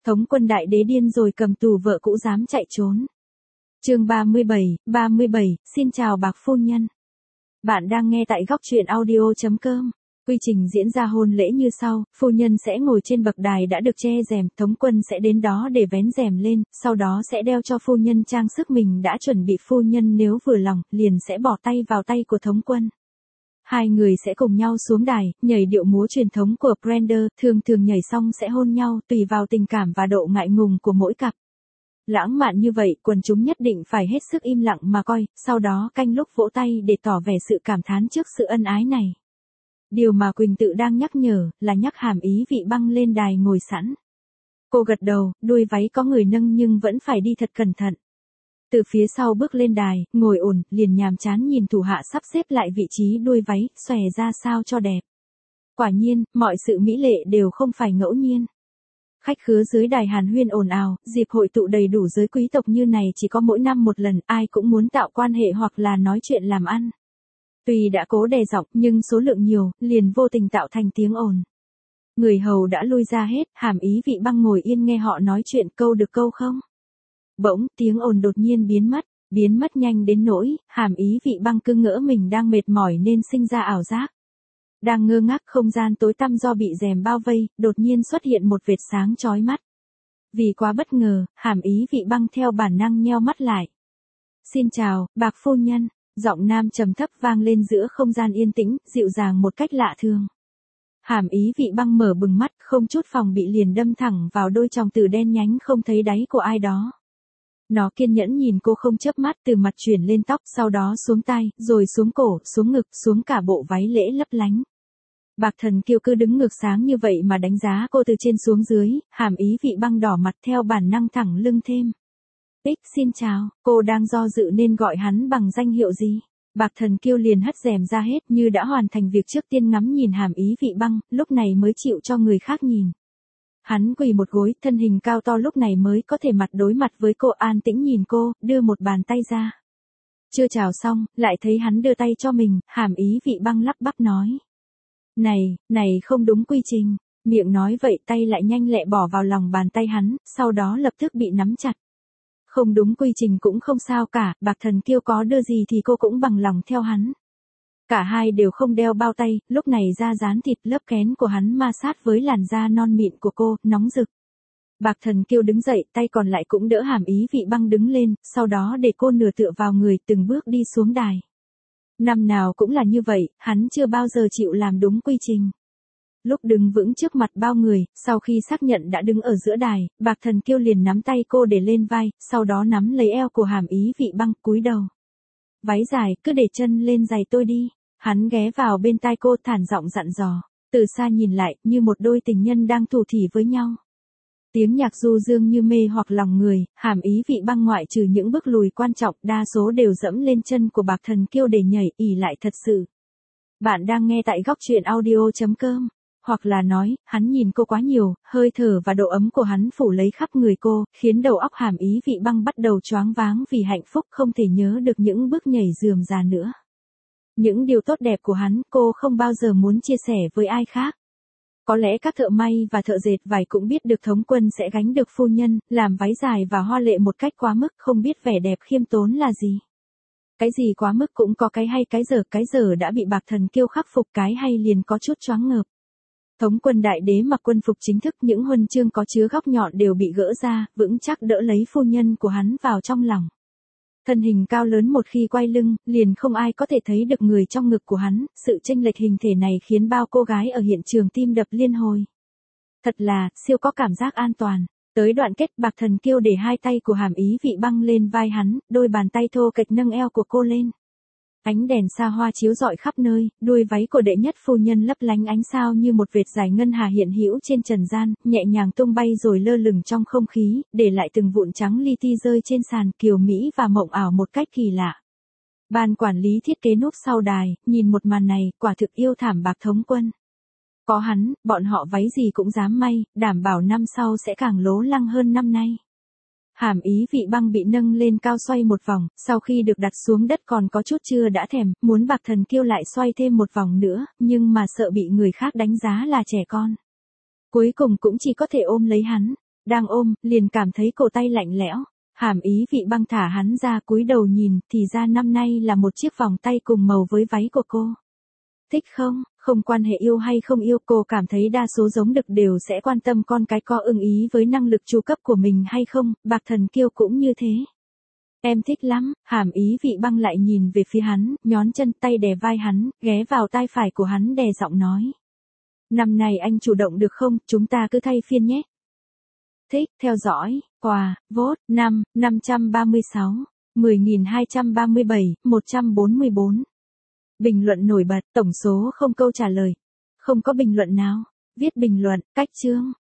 Thống quân đại đế điên rồi, cầm tù vợ cũ dám chạy trốn. Chương 37, xin chào Bạc phu nhân. Bạn đang nghe tại góc truyện audio.com. Quy trình diễn ra hôn lễ như sau, phu nhân sẽ ngồi trên bậc đài đã được che rèm, thống quân sẽ đến đó để vén rèm lên, sau đó sẽ đeo cho phu nhân trang sức mình đã chuẩn bị, phu nhân nếu vừa lòng, liền sẽ bỏ tay vào tay của thống quân. Hai người sẽ cùng nhau xuống đài, nhảy điệu múa truyền thống của Brander, thường nhảy xong sẽ hôn nhau, tùy vào tình cảm và độ ngại ngùng của mỗi cặp. Lãng mạn như vậy, quần chúng nhất định phải hết sức im lặng mà coi, sau đó canh lúc vỗ tay để tỏ vẻ sự cảm thán trước sự ân ái này. Điều mà Quỳnh Tự đang nhắc nhở, là nhắc Hàm Ý Vị Băng lên đài ngồi sẵn. Cô gật đầu, đuôi váy có người nâng nhưng vẫn phải đi thật cẩn thận. Từ phía sau bước lên đài, ngồi ổn, liền nhàm chán nhìn thủ hạ sắp xếp lại vị trí đuôi váy, xòe ra sao cho đẹp. Quả nhiên, mọi sự mỹ lệ đều không phải ngẫu nhiên. Khách khứa dưới đài hàn huyên ồn ào, dịp hội tụ đầy đủ giới quý tộc như này chỉ có mỗi năm một lần, ai cũng muốn tạo quan hệ hoặc là nói chuyện làm ăn. Tuy đã cố đè giọng, nhưng số lượng nhiều, liền vô tình tạo thành tiếng ồn. Người hầu đã lui ra hết, Hàm Ý Vị Băng ngồi yên nghe họ nói chuyện, câu được câu không. Bỗng, tiếng ồn đột nhiên biến mất nhanh đến nỗi, Hàm Ý Vị Băng cứ ngỡ mình đang mệt mỏi nên sinh ra ảo giác. Đang ngơ ngác, không gian tối tăm do bị rèm bao vây, đột nhiên xuất hiện một vệt sáng chói mắt. Vì quá bất ngờ, Hàm Ý Vị Băng theo bản năng nheo mắt lại. Xin chào, Bạc phu nhân, giọng nam trầm thấp vang lên giữa không gian yên tĩnh, dịu dàng một cách lạ thường. Hàm Ý Vị Băng mở bừng mắt, không chút phòng bị liền đâm thẳng vào đôi tròng tử đen nhánh không thấy đáy của ai đó. Nó kiên nhẫn nhìn cô không chớp mắt, từ mặt chuyển lên tóc, sau đó xuống tai, rồi xuống cổ, xuống ngực, xuống cả bộ váy lễ lấp lánh. Bạc Thần Kiêu cứ đứng ngược sáng như vậy mà đánh giá cô từ trên xuống dưới, Hàm Ý Vị Băng đỏ mặt theo bản năng thẳng lưng thêm. Xin chào, cô đang do dự nên gọi hắn bằng danh hiệu gì? Bạc Thần Kiêu liền hất rèm ra hết như đã hoàn thành việc trước tiên ngắm nhìn Hàm Ý Vị Băng, lúc này mới chịu cho người khác nhìn. Hắn quỳ một gối, thân hình cao to lúc này mới có thể mặt đối mặt với cô, an tĩnh nhìn cô, đưa một bàn tay ra. Chưa chào xong, lại thấy hắn đưa tay cho mình, Hàm Ý Vị Băng lắp bắp nói. Này không đúng quy trình, miệng nói vậy tay lại nhanh lẹ bỏ vào lòng bàn tay hắn, sau đó lập tức bị nắm chặt. Không đúng quy trình cũng không sao cả, Bạc Thần Kiêu có đưa gì thì cô cũng bằng lòng theo hắn. Cả hai đều không đeo bao tay, lúc này da dán thịt lớp kén của hắn ma sát với làn da non mịn của cô, nóng rực. Bạc Thần Kiêu đứng dậy, tay còn lại cũng đỡ Hàm Ý Vị Băng đứng lên, sau đó để cô nửa tựa vào người, từng bước đi xuống đài. Năm nào cũng là như vậy, hắn chưa bao giờ chịu làm đúng quy trình. Lúc đứng vững trước mặt bao người, sau khi xác nhận đã đứng ở giữa đài, Bạc Thần Kiêu liền nắm tay cô để lên vai, sau đó nắm lấy eo của Hàm Ý Vị Băng, cúi đầu. Váy dài, cứ để chân lên giày tôi đi. Hắn ghé vào bên tai cô, thản giọng dặn dò. Từ xa nhìn lại, như một đôi tình nhân đang thủ thỉ với nhau. Tiếng nhạc du dương như mê hoặc lòng người, Hàm Ý Vị Băng ngoại trừ những bước lùi quan trọng, đa số đều dẫm lên chân của Bạc Thần Kiêu để nhảy, ỉ lại thật sự. Bạn đang nghe tại góc truyện audio.com. Hoặc là nói, hắn nhìn cô quá nhiều, hơi thở và độ ấm của hắn phủ lấy khắp người cô, khiến đầu óc Hàm Ý Vị Băng bắt đầu choáng váng vì hạnh phúc, không thể nhớ được những bước nhảy rườm rà nữa. Những điều tốt đẹp của hắn, cô không bao giờ muốn chia sẻ với ai khác. Có lẽ các thợ may và thợ dệt vải cũng biết được thống quân sẽ gánh được phu nhân, làm váy dài và hoa lệ một cách quá mức, không biết vẻ đẹp khiêm tốn là gì. Cái gì quá mức cũng có cái hay, cái dở đã bị Bạc Thần Kiêu khắc phục, cái hay liền có chút choáng ngợp. Thống quân đại đế mặc quân phục chính thức, những huân chương có chứa góc nhọn đều bị gỡ ra, vững chắc đỡ lấy phu nhân của hắn vào trong lòng. Thân hình cao lớn một khi quay lưng, liền không ai có thể thấy được người trong ngực của hắn, sự chênh lệch hình thể này khiến bao cô gái ở hiện trường tim đập liên hồi. Thật là, siêu có cảm giác an toàn. Tới đoạn kết, Bạc Thần Kiêu để hai tay của Hàm Ý Vị Băng lên vai hắn, đôi bàn tay thô kệch nâng eo của cô lên. Ánh đèn xa hoa chiếu rọi khắp nơi, đuôi váy của đệ nhất phu nhân lấp lánh ánh sao như một vệt dài ngân hà hiện hữu trên trần gian, nhẹ nhàng tung bay rồi lơ lửng trong không khí, để lại từng vụn trắng li ti rơi trên sàn, kiều mỹ và mộng ảo một cách kỳ lạ. Ban quản lý thiết kế núp sau đài, nhìn một màn này, quả thực yêu thảm Bạc thống quân. Có hắn, bọn họ váy gì cũng dám may, đảm bảo năm sau sẽ càng lố lăng hơn năm nay. Hàm Ý Vị Băng bị nâng lên cao xoay một vòng, sau khi được đặt xuống đất còn có chút chưa đã thèm, muốn Bạc Thần Kiêu lại xoay thêm một vòng nữa, nhưng mà sợ bị người khác đánh giá là trẻ con. Cuối cùng cũng chỉ có thể ôm lấy hắn. Đang ôm, liền cảm thấy cổ tay lạnh lẽo. Hàm Ý Vị Băng thả hắn ra cúi đầu nhìn, thì ra năm nay là một chiếc vòng tay cùng màu với váy của cô. Thích không? Không quan hệ yêu hay không yêu, cô cảm thấy đa số giống đực đều sẽ quan tâm con cái có ưng ý với năng lực chu cấp của mình hay không, Bạc Thần Kiêu cũng như thế. Em thích lắm. Hàm Ý Vị Băng lại nhìn về phía hắn, nhón chân tay đè vai hắn, ghé vào tai phải của hắn đè giọng nói. Năm nay anh chủ động được không, chúng ta cứ thay phiên nhé. Thích, theo dõi, quà, vote, 536, 10.237, 144. Bình luận nổi bật, tổng số không câu trả lời. Không có bình luận nào. Viết bình luận, cách chương.